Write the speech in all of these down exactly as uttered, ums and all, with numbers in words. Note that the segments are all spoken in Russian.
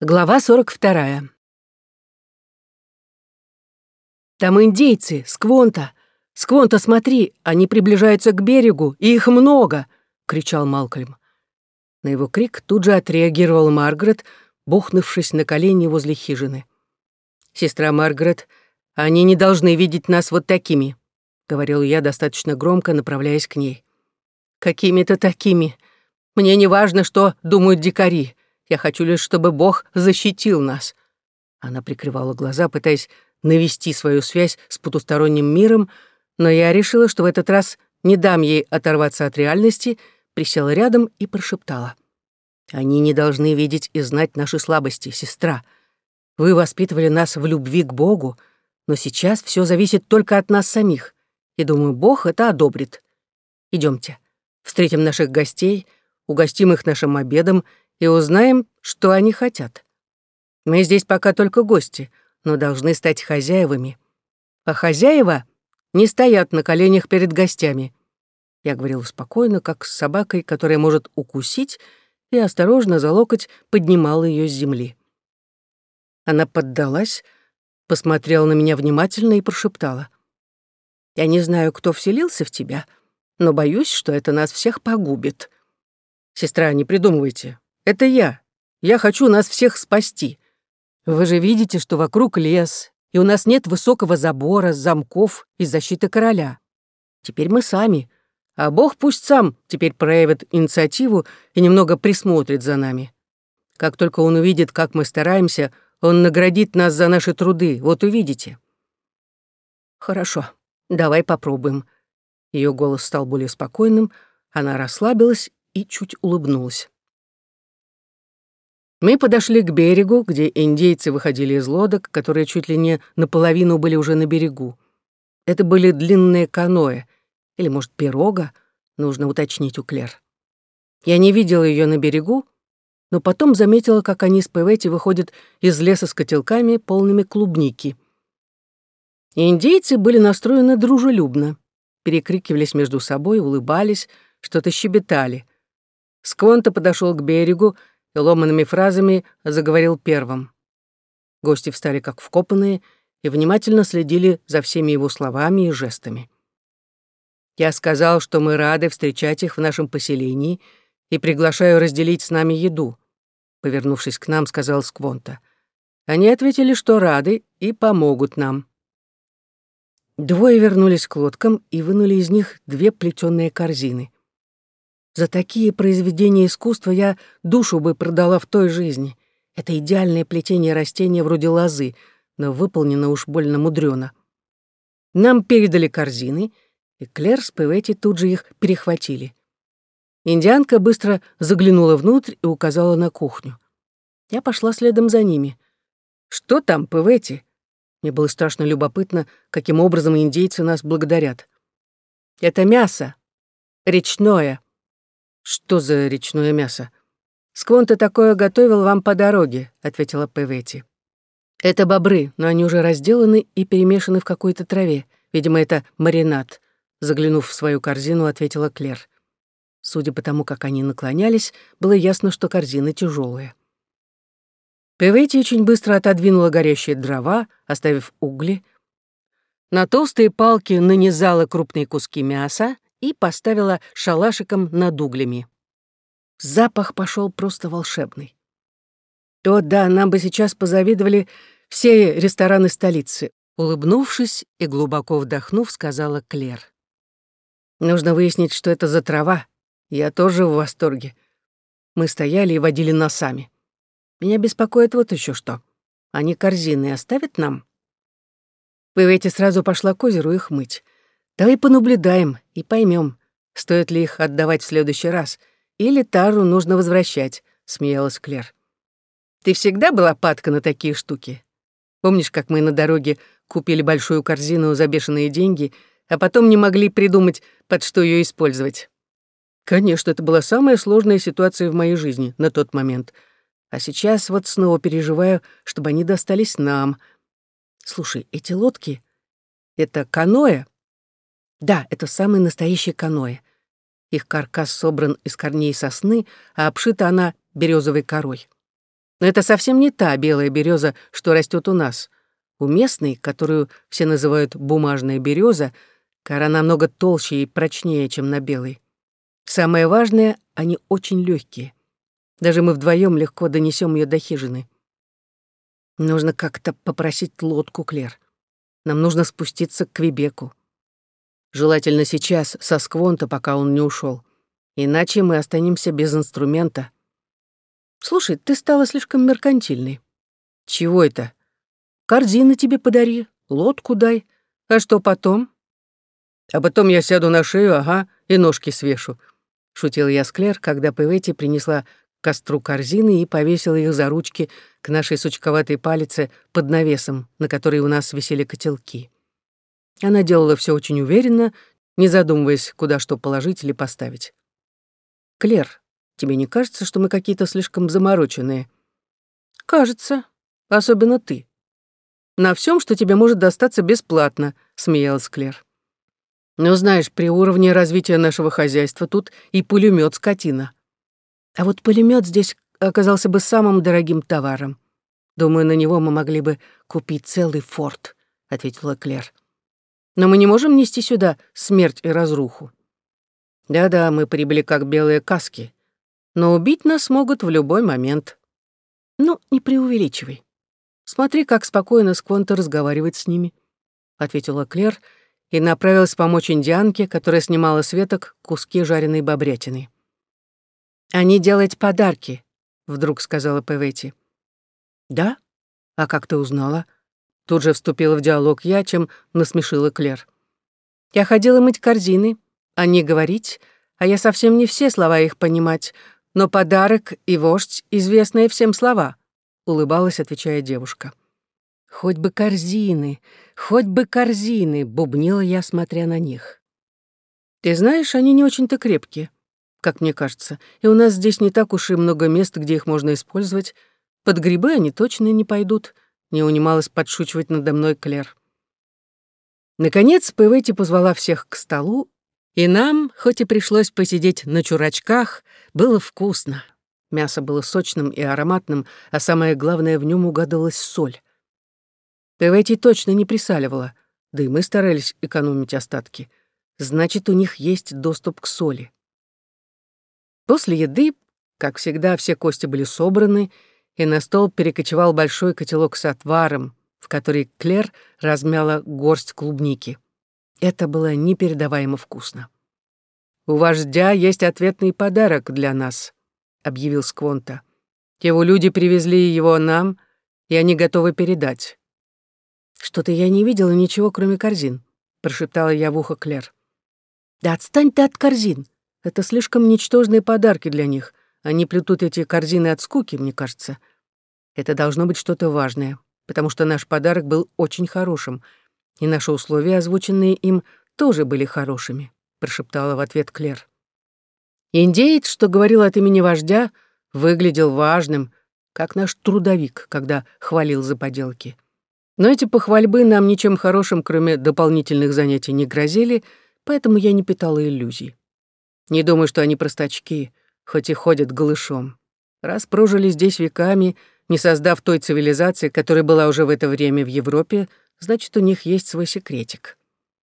Глава сорок вторая. «Там индейцы, Сквонта! Сквонта, смотри, они приближаются к берегу, и их много!» — кричал Малкольм. На его крик тут же отреагировала Маргарет, бухнувшись на колени возле хижины. «Сестра Маргарет, они не должны видеть нас вот такими», — говорил я достаточно громко, направляясь к ней. «Какими-то такими. Мне не важно, что думают дикари. Я хочу лишь, чтобы Бог защитил нас». Она прикрывала глаза, пытаясь навести свою связь с потусторонним миром, но я решила, что в этот раз не дам ей оторваться от реальности, присела рядом и прошептала. «Они не должны видеть и знать наши слабости, сестра. Вы воспитывали нас в любви к Богу, но сейчас все зависит только от нас самих, и, думаю, Бог это одобрит. Идемте, встретим наших гостей, угостим их нашим обедом и узнаем, что они хотят. Мы здесь пока только гости, но должны стать хозяевами. А хозяева не стоят на коленях перед гостями». Я говорила спокойно, как с собакой, которая может укусить, и осторожно за локоть поднимала ее с земли. Она поддалась, посмотрела на меня внимательно и прошептала. «Я не знаю, кто вселился в тебя, но боюсь, что это нас всех погубит. Сестра, не придумывайте. Это я. Я хочу нас всех спасти. Вы же видите, что вокруг лес, и у нас нет высокого забора, замков и защиты короля. Теперь мы сами, а Бог пусть сам теперь проявит инициативу и немного присмотрит за нами. Как только он увидит, как мы стараемся, он наградит нас за наши труды, вот увидите». «Хорошо, давай попробуем». Ее голос стал более спокойным, она расслабилась и чуть улыбнулась. Мы подошли к берегу, где индейцы выходили из лодок, которые чуть ли не наполовину были уже на берегу. Это были длинные каноэ, или, может, пирога, нужно уточнить у Клэр. Я не видела ее на берегу, но потом заметила, как они с Певетти выходят из леса с котелками, полными клубники. Индейцы были настроены дружелюбно, перекрикивались между собой, улыбались, что-то щебетали. Сквонта подошел к берегу и ломаными фразами заговорил первым. Гости встали как вкопанные и внимательно следили за всеми его словами и жестами. «Я сказал, что мы рады встречать их в нашем поселении и приглашаю разделить с нами еду», — повернувшись к нам, сказал Сквонта. Они ответили, что рады и помогут нам. Двое вернулись к лодкам и вынули из них две плетеные корзины. За такие произведения искусства я душу бы продала в той жизни. Это идеальное плетение растения вроде лозы, но выполнено уж больно мудрено. Нам передали корзины, и Клэр с Певетти тут же их перехватили. Индианка быстро заглянула внутрь и указала на кухню. Я пошла следом за ними. «Что там, Певетти?» Мне было страшно любопытно, каким образом индейцы нас благодарят. «Это мясо. Речное». «Что за речное мясо?» «Сквонта такое готовил вам по дороге», — ответила Певетти. «Это бобры, но они уже разделаны и перемешаны в какой-то траве. Видимо, это маринад», — заглянув в свою корзину, ответила Клэр. Судя по тому, как они наклонялись, было ясно, что корзины тяжелые. Певетти очень быстро отодвинула горящие дрова, оставив угли. На толстые палки нанизала крупные куски мяса и поставила шалашиком над углями. Запах пошел просто волшебный. О да, нам бы сейчас позавидовали все рестораны столицы, улыбнувшись и глубоко вдохнув, сказала Клэр. Нужно выяснить, что это за трава. Я тоже в восторге. Мы стояли и водили носами. Меня беспокоит вот еще что. Они корзины оставят нам? Певетти сразу пошла к озеру их мыть. Давай понаблюдаем и поймем, стоит ли их отдавать в следующий раз, или тару нужно возвращать, смеялась Клэр. Ты всегда была падка на такие штуки? Помнишь, как мы на дороге купили большую корзину за бешеные деньги, а потом не могли придумать, под что ее использовать? Конечно, это была самая сложная ситуация в моей жизни на тот момент. А сейчас вот снова переживаю, чтобы они достались нам. Слушай, эти лодки — это каноэ? Да, это самые настоящие каноэ. Их каркас собран из корней сосны, а обшита она березовой корой. Но это совсем не та белая береза, что растет у нас. У местной, которую все называют бумажная береза, кора намного толще и прочнее, чем на белой. Самое важное, они очень легкие. Даже мы вдвоем легко донесем ее до хижины. Нужно как-то попросить лодку, Клер. Нам нужно спуститься к Квебеку. Желательно сейчас, со Сквонта, пока он не ушел. Иначе мы останемся без инструмента. Слушай, ты стала слишком меркантильной. Чего это? Корзины тебе подари, лодку дай. А что потом? А потом я сяду на шею, ага, и ножки свешу. Шутил я с Клер, когда Певетти принесла к костру корзины и повесила их за ручки к нашей сучковатой палице под навесом, на которой у нас висели котелки. Она делала все очень уверенно, не задумываясь, куда что положить или поставить. «Клер, тебе не кажется, что мы какие-то слишком замороченные?» «Кажется, особенно ты. На всем, что тебе может достаться бесплатно», — смеялась Клер. «Ну, знаешь, при уровне развития нашего хозяйства тут и пулемет скотина. А вот пулемет здесь оказался бы самым дорогим товаром. Думаю, на него мы могли бы купить целый форт», — ответила Клер. «Но мы не можем нести сюда смерть и разруху. Да-да, мы прибыли как белые каски, но убить нас могут в любой момент. Ну, не преувеличивай. Смотри, как спокойно Сквонта разговаривает с ними», — ответила Клер и направилась помочь индианке, которая снимала с веток куски жареной бобрятины. «Они делают подарки», — вдруг сказала Певетти. «Да? А как ты узнала?» Тут же вступила в диалог я, чем насмешила Клер. «Я ходила мыть корзины, а не говорить, а я совсем не все слова их понимать, но подарок и вождь — известные всем слова», — улыбалась, отвечая девушка. «Хоть бы корзины, хоть бы корзины», — бубнила я, смотря на них. «Ты знаешь, они не очень-то крепкие, как мне кажется, и у нас здесь не так уж и много мест, где их можно использовать. Под грибы они точно не пойдут», — не унималась подшучивать надо мной Клер. Наконец Певетти позвала всех к столу, и нам, хоть и пришлось посидеть на чурачках, было вкусно. Мясо было сочным и ароматным, а самое главное, в нем угадывалась соль. Певетти точно не присаливала, да и мы старались экономить остатки. Значит, у них есть доступ к соли. После еды, как всегда, все кости были собраны, и на стол перекочевал большой котелок с отваром, в который Клер размяла горсть клубники. Это было непередаваемо вкусно. «У вождя есть ответный подарок для нас», — объявил Сквонта. «Его люди привезли его нам, и они готовы передать». «Что-то я не видела ничего, кроме корзин», — прошептала я в ухо Клер. «Да отстань ты от корзин. Это слишком ничтожные подарки для них. Они плетут эти корзины от скуки, мне кажется. Это должно быть что-то важное, потому что наш подарок был очень хорошим, и наши условия, озвученные им, тоже были хорошими», — прошептала в ответ Клер. Индеец, что говорил от имени вождя, выглядел важным, как наш трудовик, когда хвалил за поделки. Но эти похвальбы нам ничем хорошим, кроме дополнительных занятий, не грозили, поэтому я не питала иллюзий. Не думаю, что они простачки, хоть и ходят голышом. Раз прожили здесь веками, не создав той цивилизации, которая была уже в это время в Европе, значит, у них есть свой секретик.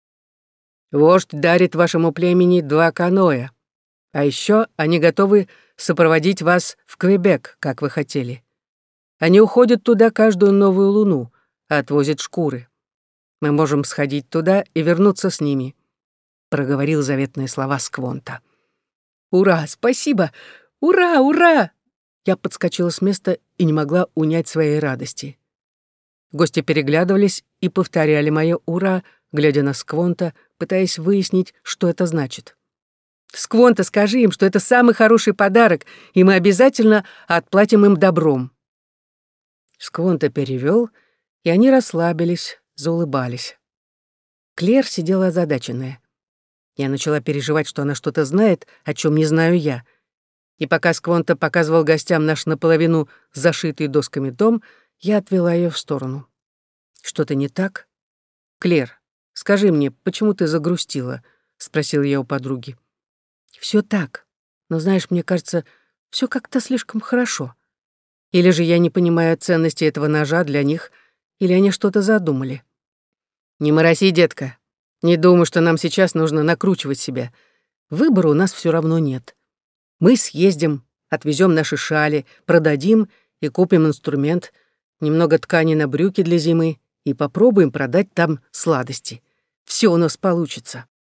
«Вождь дарит вашему племени два каноэ, а еще они готовы сопроводить вас в Квебек, как вы хотели. Они уходят туда каждую новую луну, а отвозят шкуры. Мы можем сходить туда и вернуться с ними», — проговорил заветные слова Сквонта. «Ура! Спасибо! Ура! Ура!» Я подскочила с места и не могла унять своей радости. Гости переглядывались и повторяли мое «ура», глядя на Сквонта, пытаясь выяснить, что это значит. «Сквонта, скажи им, что это самый хороший подарок, и мы обязательно отплатим им добром». Сквонта перевел, и они расслабились, заулыбались. Клер сидела озадаченная. Я начала переживать, что она что-то знает, о чем не знаю я. И пока Сквонта показывал гостям наш наполовину зашитый досками дом, я отвела ее в сторону. «Что-то не так? Клер, скажи мне, почему ты загрустила?» — спросил я у подруги. «Все так, но, знаешь, мне кажется, все как-то слишком хорошо. Или же я не понимаю ценности этого ножа для них, или они что-то задумали. Не мороси, детка. Не думаю, что нам сейчас нужно накручивать себя. Выбора у нас все равно нет. Мы съездим, отвезем наши шали, продадим и купим инструмент, немного ткани на брюки для зимы и попробуем продать там сладости. Все у нас получится.